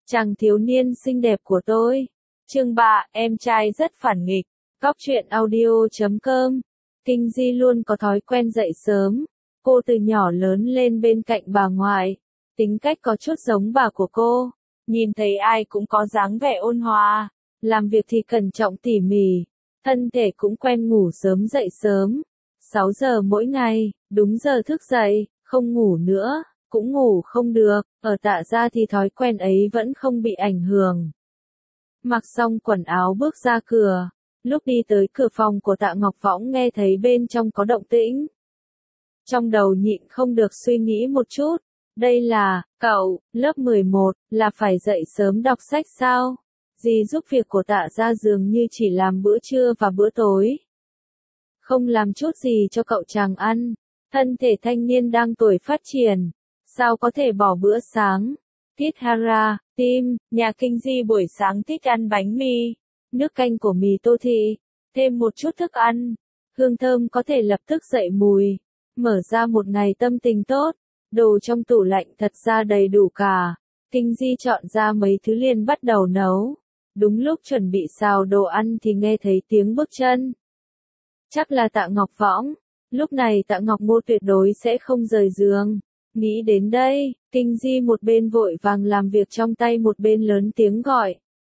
Chàng thiếu niên xinh đẹp của tôi. Chương 3, em trai rất phản nghịch. Góc truyện audio.com. Kinh Di luôn có thói quen dậy sớm. Cô từ nhỏ lớn lên bên cạnh bà ngoại. Tính cách có chút giống bà của cô. Nhìn thấy ai cũng có dáng vẻ ôn hòa. Làm việc thì cẩn trọng tỉ mỉ. Thân thể cũng quen ngủ sớm dậy sớm. 6 giờ mỗi ngày, đúng giờ thức dậy, không ngủ nữa, cũng ngủ không được. Ở Tạ gia thì thói quen ấy vẫn không bị ảnh hưởng. Mặc xong quần áo bước ra cửa. Lúc đi tới cửa phòng của Tạ Ngọc Võng nghe thấy bên trong có động tĩnh. Trong đầu nhịn không được suy nghĩ một chút. Đây là, cậu, lớp 11, là phải dậy sớm đọc sách sao? Dì giúp việc của Tạ gia dường như chỉ làm bữa trưa và bữa tối. Không làm chút gì cho cậu chàng ăn. Thân thể thanh niên đang tuổi phát triển. Sao có thể bỏ bữa sáng? Tiết Hara, Tim, nhà Kinh Di buổi sáng thích ăn bánh mì, nước canh của mì tô thị, thêm một chút thức ăn. Hương thơm có thể lập tức dậy mùi. Mở ra một ngày tâm tình tốt. Đồ trong tủ lạnh thật ra đầy đủ cả. Kinh Di chọn ra mấy thứ liền bắt đầu nấu. Đúng lúc chuẩn bị xào đồ ăn thì nghe thấy tiếng bước chân. Chắc là Tạ Ngọc Võng. Lúc này Tạ Ngọc Ngô tuyệt đối sẽ không rời giường. Nghĩ đến đây, Kinh Di một bên vội vàng làm việc trong tay một bên lớn tiếng gọi.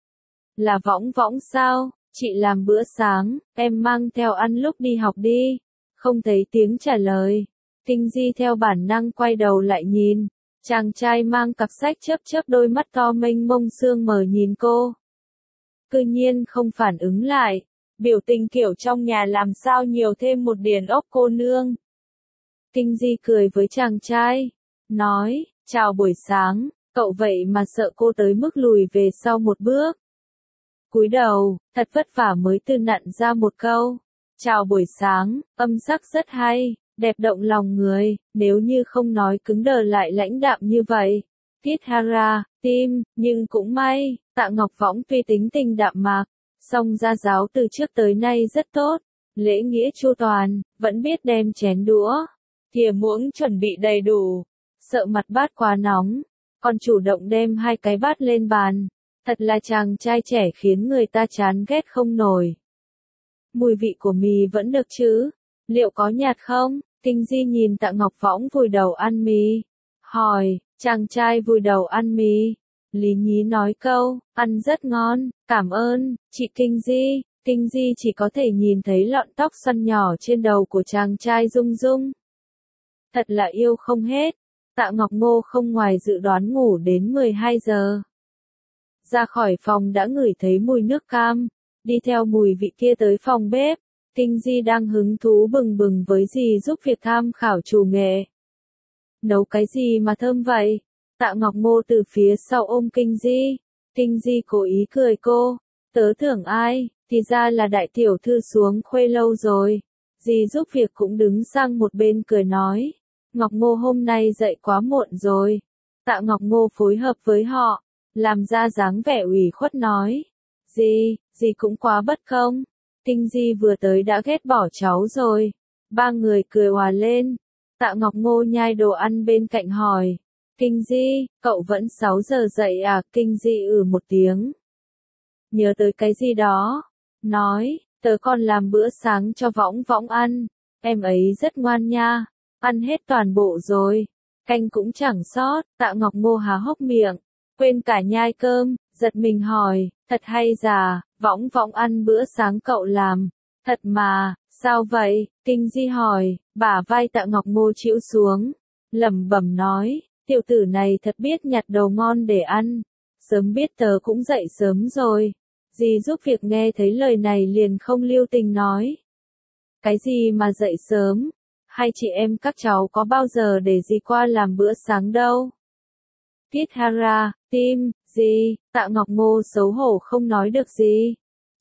Là Võng Võng sao? Chị làm bữa sáng, em mang theo ăn lúc đi học đi. Không thấy tiếng trả lời. Kinh Di theo bản năng quay đầu lại nhìn. Chàng trai mang cặp sách chớp chớp đôi mắt to mênh mông sương mờ nhìn cô. Cư nhiên không phản ứng lại. Biểu tình kiểu trong nhà làm sao nhiều thêm một điền ốc cô nương. Kinh Di cười với chàng trai. Nói, chào buổi sáng, cậu vậy mà sợ cô tới mức lùi về sau một bước. Cúi đầu, thật vất vả mới từ nặn ra một câu. Chào buổi sáng, âm sắc rất hay, đẹp động lòng người, nếu như không nói cứng đờ lại lãnh đạm như vậy. Tiết Hara, Tim, nhưng cũng may, Tạ Ngọc Võng tuy tính tình đạm mạc, song gia giáo từ trước tới nay rất tốt, lễ nghĩa chu toàn, vẫn biết đem chén đũa, thìa muỗng chuẩn bị đầy đủ. Sợ mặt bát quá nóng, còn chủ động đem 2 cái bát lên bàn. Thật là chàng trai trẻ khiến người ta chán ghét không nổi. Mùi vị của mì vẫn được chứ? Liệu có nhạt không? Kinh Di nhìn Tạ Ngọc Võng vùi đầu ăn mì. Hỏi, chàng trai vùi đầu ăn mì. Lý nhí nói câu, ăn rất ngon, cảm ơn, chị Kinh Di. Kinh Di chỉ có thể nhìn thấy lọn tóc xoăn nhỏ trên đầu của chàng trai rung rung. Thật là yêu không hết. Tạ Ngọc Ngô không ngoài dự đoán ngủ đến 12 giờ. Ra khỏi phòng đã ngửi thấy mùi nước cam, đi theo mùi vị kia tới phòng bếp. Kinh Di đang hứng thú bừng bừng với dì giúp việc tham khảo chủ nghệ. Nấu cái gì mà thơm vậy? Tạ Ngọc Ngô từ phía sau ôm Kinh Di. Kinh Di cố ý cười cô. Tớ tưởng ai, thì ra là đại tiểu thư xuống khuê lâu rồi. Dì giúp việc cũng đứng sang một bên cười nói. Ngọc Ngô hôm nay dậy quá muộn rồi. Tạ Ngọc Ngô phối hợp với họ, làm ra dáng vẻ ủy khuất nói. Dì cũng quá bất công. Kinh Di vừa tới đã ghét bỏ cháu rồi. 3 người cười òa lên. Tạ Ngọc Ngô nhai đồ ăn bên cạnh hỏi. Kinh Di, cậu vẫn 6 giờ dậy à? Kinh Di một tiếng. Nhớ tới cái gì đó. Nói, tớ còn làm bữa sáng cho Võng Võng ăn. Em ấy rất ngoan nha. Ăn hết toàn bộ rồi. Canh cũng chẳng sót. Tạ Ngọc Ngô há hốc miệng. Quên cả nhai cơm. Giật mình hỏi. Thật hay giả, Võng Võng ăn bữa sáng cậu làm. Thật mà, sao vậy? Kinh Di hỏi. Bả vai Tạ Ngọc Ngô chịu xuống. Lẩm bẩm nói. Tiểu tử này thật biết nhặt đồ ngon để ăn. Sớm biết tớ cũng dậy sớm rồi. Dì giúp việc nghe thấy lời này liền không lưu tình nói. Cái gì mà dậy sớm? Hai chị em các cháu có bao giờ để dì qua làm bữa sáng đâu? Tiết Hara, Tim, dì, Tạ Ngọc Ngô xấu hổ không nói được gì.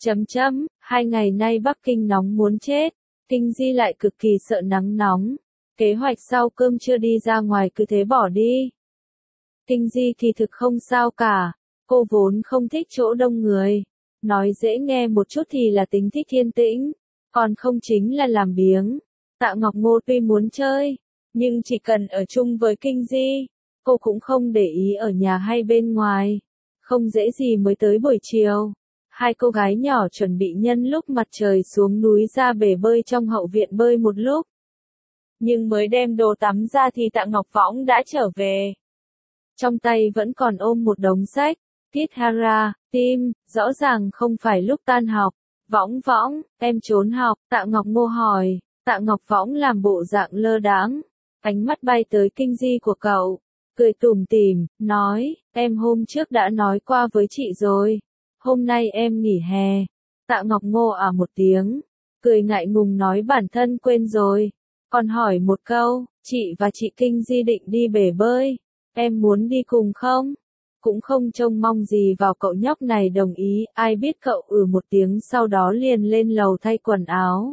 2 ngày nay Bắc Kinh nóng muốn chết. Kinh Di lại cực kỳ sợ nắng nóng. Kế hoạch sau cơm trưa đi ra ngoài cứ thế bỏ đi. Kinh Di thì thực không sao cả. Cô vốn không thích chỗ đông người. Nói dễ nghe một chút thì là tính thích yên tĩnh. Còn không chính là làm biếng. Tạ Ngọc Ngô tuy muốn chơi, nhưng chỉ cần ở chung với Kinh Di, cô cũng không để ý ở nhà hay bên ngoài. Không dễ gì mới tới buổi chiều. Hai cô gái nhỏ chuẩn bị nhân lúc mặt trời xuống núi ra bể bơi trong hậu viện bơi một lúc. Nhưng mới đem đồ tắm ra thì Tạ Ngọc Võng đã trở về. Trong tay vẫn còn ôm một đống sách. Tiết Hara, Tim, rõ ràng không phải lúc tan học. Võng Võng, em trốn học, Tạ Ngọc Ngô hỏi. Tạ Ngọc Võng làm bộ dạng lơ đãng, ánh mắt bay tới Kinh Di của cậu, cười tủm tỉm, nói, em hôm trước đã nói qua với chị rồi, hôm nay em nghỉ hè. Tạ Ngọc Ngô một tiếng, cười ngại ngùng nói bản thân quên rồi, còn hỏi một câu, chị và chị Kinh Di định đi bể bơi, em muốn đi cùng không? Cũng không trông mong gì vào cậu nhóc này đồng ý, ai biết cậu một tiếng sau đó liền lên lầu thay quần áo.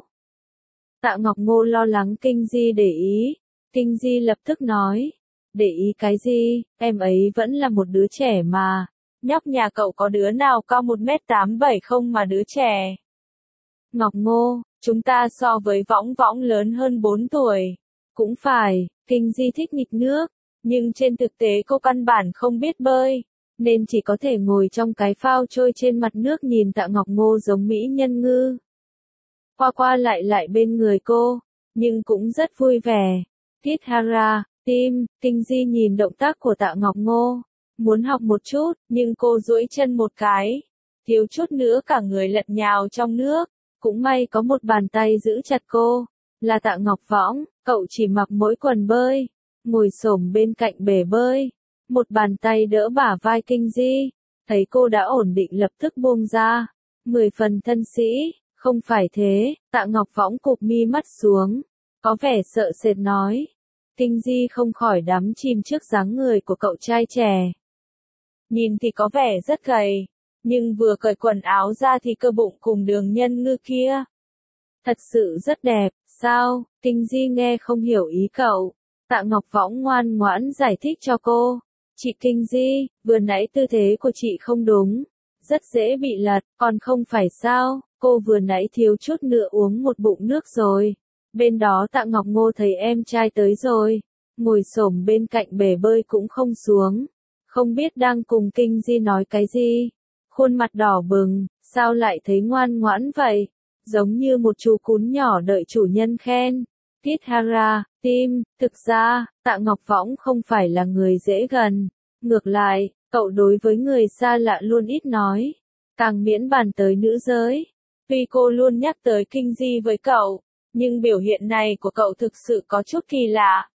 Tạ Ngọc Ngô lo lắng Kinh Di để ý. Kinh Di lập tức nói. Để ý cái gì, em ấy vẫn là một đứa trẻ mà. Nhóc nhà cậu có đứa nào cao 1m87 không mà đứa trẻ. Ngọc Ngô, chúng ta so với Võng Võng lớn hơn 4 tuổi. Cũng phải, Kinh Di thích nghịch nước. Nhưng trên thực tế cô căn bản không biết bơi. Nên chỉ có thể ngồi trong cái phao trôi trên mặt nước nhìn Tạ Ngọc Ngô giống mỹ nhân ngư. Qua qua lại bên người cô, nhưng cũng rất vui vẻ. Tiết Hara, Tim, Kinh Di nhìn động tác của Tạ Ngọc Ngô, muốn học một chút, nhưng cô duỗi chân một cái, thiếu chút nữa cả người lật nhào trong nước, cũng may có một bàn tay giữ chặt cô, là Tạ Ngọc Võng, cậu chỉ mặc mỗi quần bơi, ngồi xổm bên cạnh bể bơi, một bàn tay đỡ bả vai Kinh Di, thấy cô đã ổn định lập tức buông ra, 10 phần thân sĩ. Không phải thế, Tạ Ngọc Võng cụp mi mắt xuống, có vẻ sợ sệt nói. Kinh Di không khỏi đắm chìm trước dáng người của cậu trai trẻ. Nhìn thì có vẻ rất gầy, nhưng vừa cởi quần áo ra thì cơ bụng cùng đường nhân ngư kia. Thật sự rất đẹp, sao? Kinh Di nghe không hiểu ý cậu. Tạ Ngọc Võng ngoan ngoãn giải thích cho cô. Chị Kinh Di, vừa nãy tư thế của chị không đúng. Rất dễ bị lật, còn không phải sao? Cô vừa nãy thiếu chút nữa uống một bụng nước rồi. Bên đó Tạ Ngọc Ngô thấy em trai tới rồi. Ngồi xổm bên cạnh bể bơi cũng không xuống. Không biết đang cùng Kinh Di nói cái gì. Khuôn mặt đỏ bừng, sao lại thấy ngoan ngoãn vậy? Giống như một chú cún nhỏ đợi chủ nhân khen. Tiết Hara, Tim, thực ra, Tạ Ngọc Võng không phải là người dễ gần. Ngược lại, cậu đối với người xa lạ luôn ít nói. Càng miễn bàn tới nữ giới. Tuy cô luôn nhắc tới Kinh Di với cậu, nhưng biểu hiện này của cậu thực sự có chút kỳ lạ.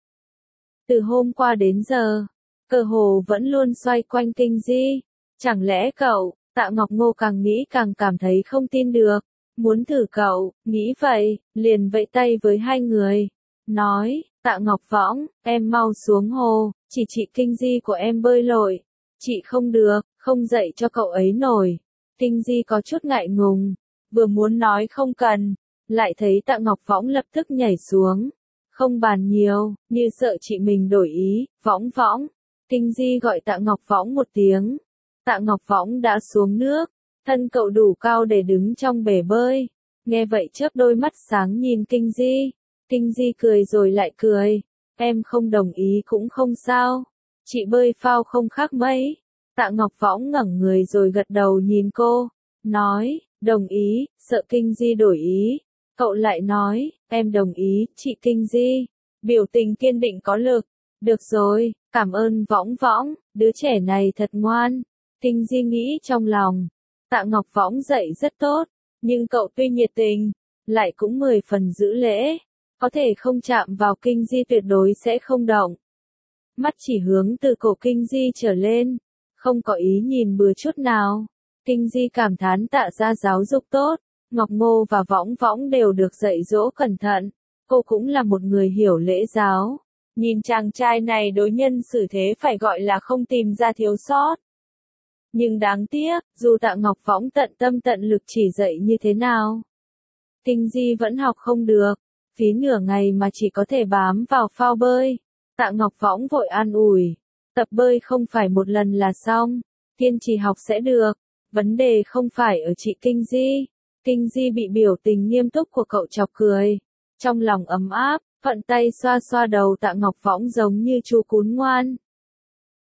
Từ hôm qua đến giờ, cơ hồ vẫn luôn xoay quanh Kinh Di. Chẳng lẽ cậu, Tạ Ngọc Ngô càng nghĩ càng cảm thấy không tin được. Muốn thử cậu, nghĩ vậy, liền vẫy tay với hai người. Nói, Tạ Ngọc Võng, em mau xuống hồ, chỉ chị Kinh Di của em bơi lội. Chị không được, không dạy cho cậu ấy nổi. Kinh Di có chút ngại ngùng. Vừa muốn nói không cần, lại thấy Tạ Ngọc Võng lập tức nhảy xuống. Không bàn nhiều, như sợ chị mình đổi ý, Võng Võng. Kinh Di gọi Tạ Ngọc Võng một tiếng. Tạ Ngọc Võng đã xuống nước, thân cậu đủ cao để đứng trong bể bơi. Nghe vậy chớp đôi mắt sáng nhìn Kinh Di. Kinh Di cười rồi lại cười. Em không đồng ý cũng không sao. Chị bơi phao không khác mấy. Tạ Ngọc Võng ngẩng người rồi gật đầu nhìn cô. Nói, đồng ý, sợ Kinh Di đổi ý. Cậu lại nói, em đồng ý, chị Kinh Di. Biểu tình kiên định có lực. Được rồi, cảm ơn Võng Võng, đứa trẻ này thật ngoan. Kinh Di nghĩ trong lòng. Tạ Ngọc Võng dạy rất tốt, nhưng cậu tuy nhiệt tình, lại cũng 10 phần giữ lễ. Có thể không chạm vào Kinh Di tuyệt đối sẽ không động. Mắt chỉ hướng từ cổ Kinh Di trở lên, không có ý nhìn bừa chút nào. Kinh Di cảm thán Tạ gia giáo dục tốt, Ngọc Ngô và Võng Võng đều được dạy dỗ cẩn thận. Cô cũng là một người hiểu lễ giáo. Nhìn chàng trai này đối nhân xử thế phải gọi là không tìm ra thiếu sót. Nhưng đáng tiếc, dù Tạ Ngọc Võng tận tâm tận lực chỉ dạy như thế nào, Kinh Di vẫn học không được. Phí nửa ngày mà chỉ có thể bám vào phao bơi. Tạ Ngọc Võng vội an ủi. Tập bơi không phải một lần là xong. Kiên trì học sẽ được. Vấn đề không phải ở chị Kinh Di. Kinh Di bị biểu tình nghiêm túc của cậu chọc cười. Trong lòng ấm áp, thuận tay xoa xoa đầu Tạ Ngọc Võng giống như chú cún ngoan.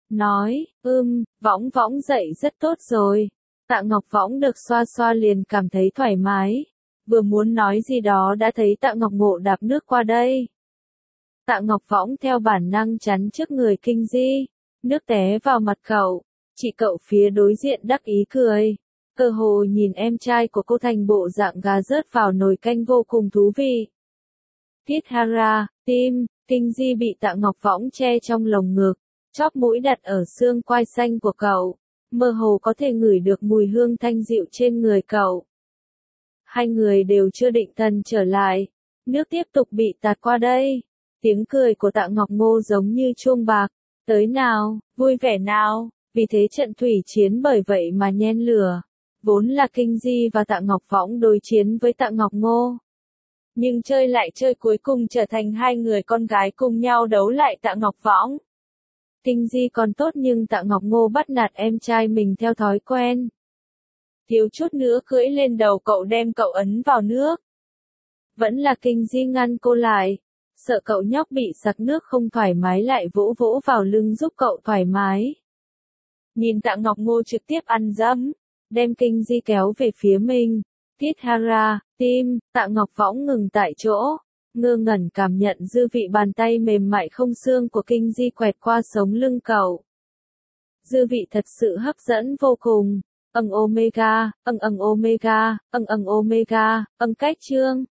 nói, võng võng dậy rất tốt rồi. Tạ Ngọc Võng được xoa xoa liền cảm thấy thoải mái. Vừa muốn nói gì đó đã thấy Tạ Ngọc Ngộ đạp nước qua đây. Tạ Ngọc Võng theo bản năng chắn trước người Kinh Di. Nước té vào mặt cậu. Chị cậu phía đối diện đắc ý cười. Cơ hồ nhìn em trai của cô thành bộ dạng gà rớt vào nồi canh vô cùng thú vị. Tiết Hara, tim, Kinh Di bị Tạ Ngọc Võng che trong lồng ngực. Chóp mũi đặt ở xương quai xanh của cậu. Mơ hồ có thể ngửi được mùi hương thanh dịu trên người cậu. Hai người đều chưa định thần trở lại. Nước tiếp tục bị tạt qua đây. Tiếng cười của Tạ Ngọc Ngô giống như chuông bạc. Tới nào, vui vẻ nào. Vì thế trận thủy chiến bởi vậy mà nhen lửa. Vốn là Kinh Di và Tạ Ngọc Võng đối chiến với Tạ Ngọc Ngô. Nhưng chơi lại chơi cuối cùng trở thành hai người con gái cùng nhau đấu lại Tạ Ngọc Võng. Kinh Di còn tốt nhưng Tạ Ngọc Ngô bắt nạt em trai mình theo thói quen. Thiếu chút nữa cưỡi lên đầu cậu đem cậu ấn vào nước. Vẫn là Kinh Di ngăn cô lại. Sợ cậu nhóc bị sặc nước không thoải mái lại vỗ vỗ vào lưng giúp cậu thoải mái. Nhìn Tạ Ngọc Ngô trực tiếp ăn dẫm. Đem Kinh Di kéo về phía mình. Tiết Hara, tim, Tạ Ngọc Võng ngừng tại chỗ. Ngơ ngẩn cảm nhận dư vị bàn tay mềm mại không xương của Kinh Di quẹt qua sống lưng cậu. Dư vị thật sự hấp dẫn vô cùng. Omega, omega, omega, cách chương.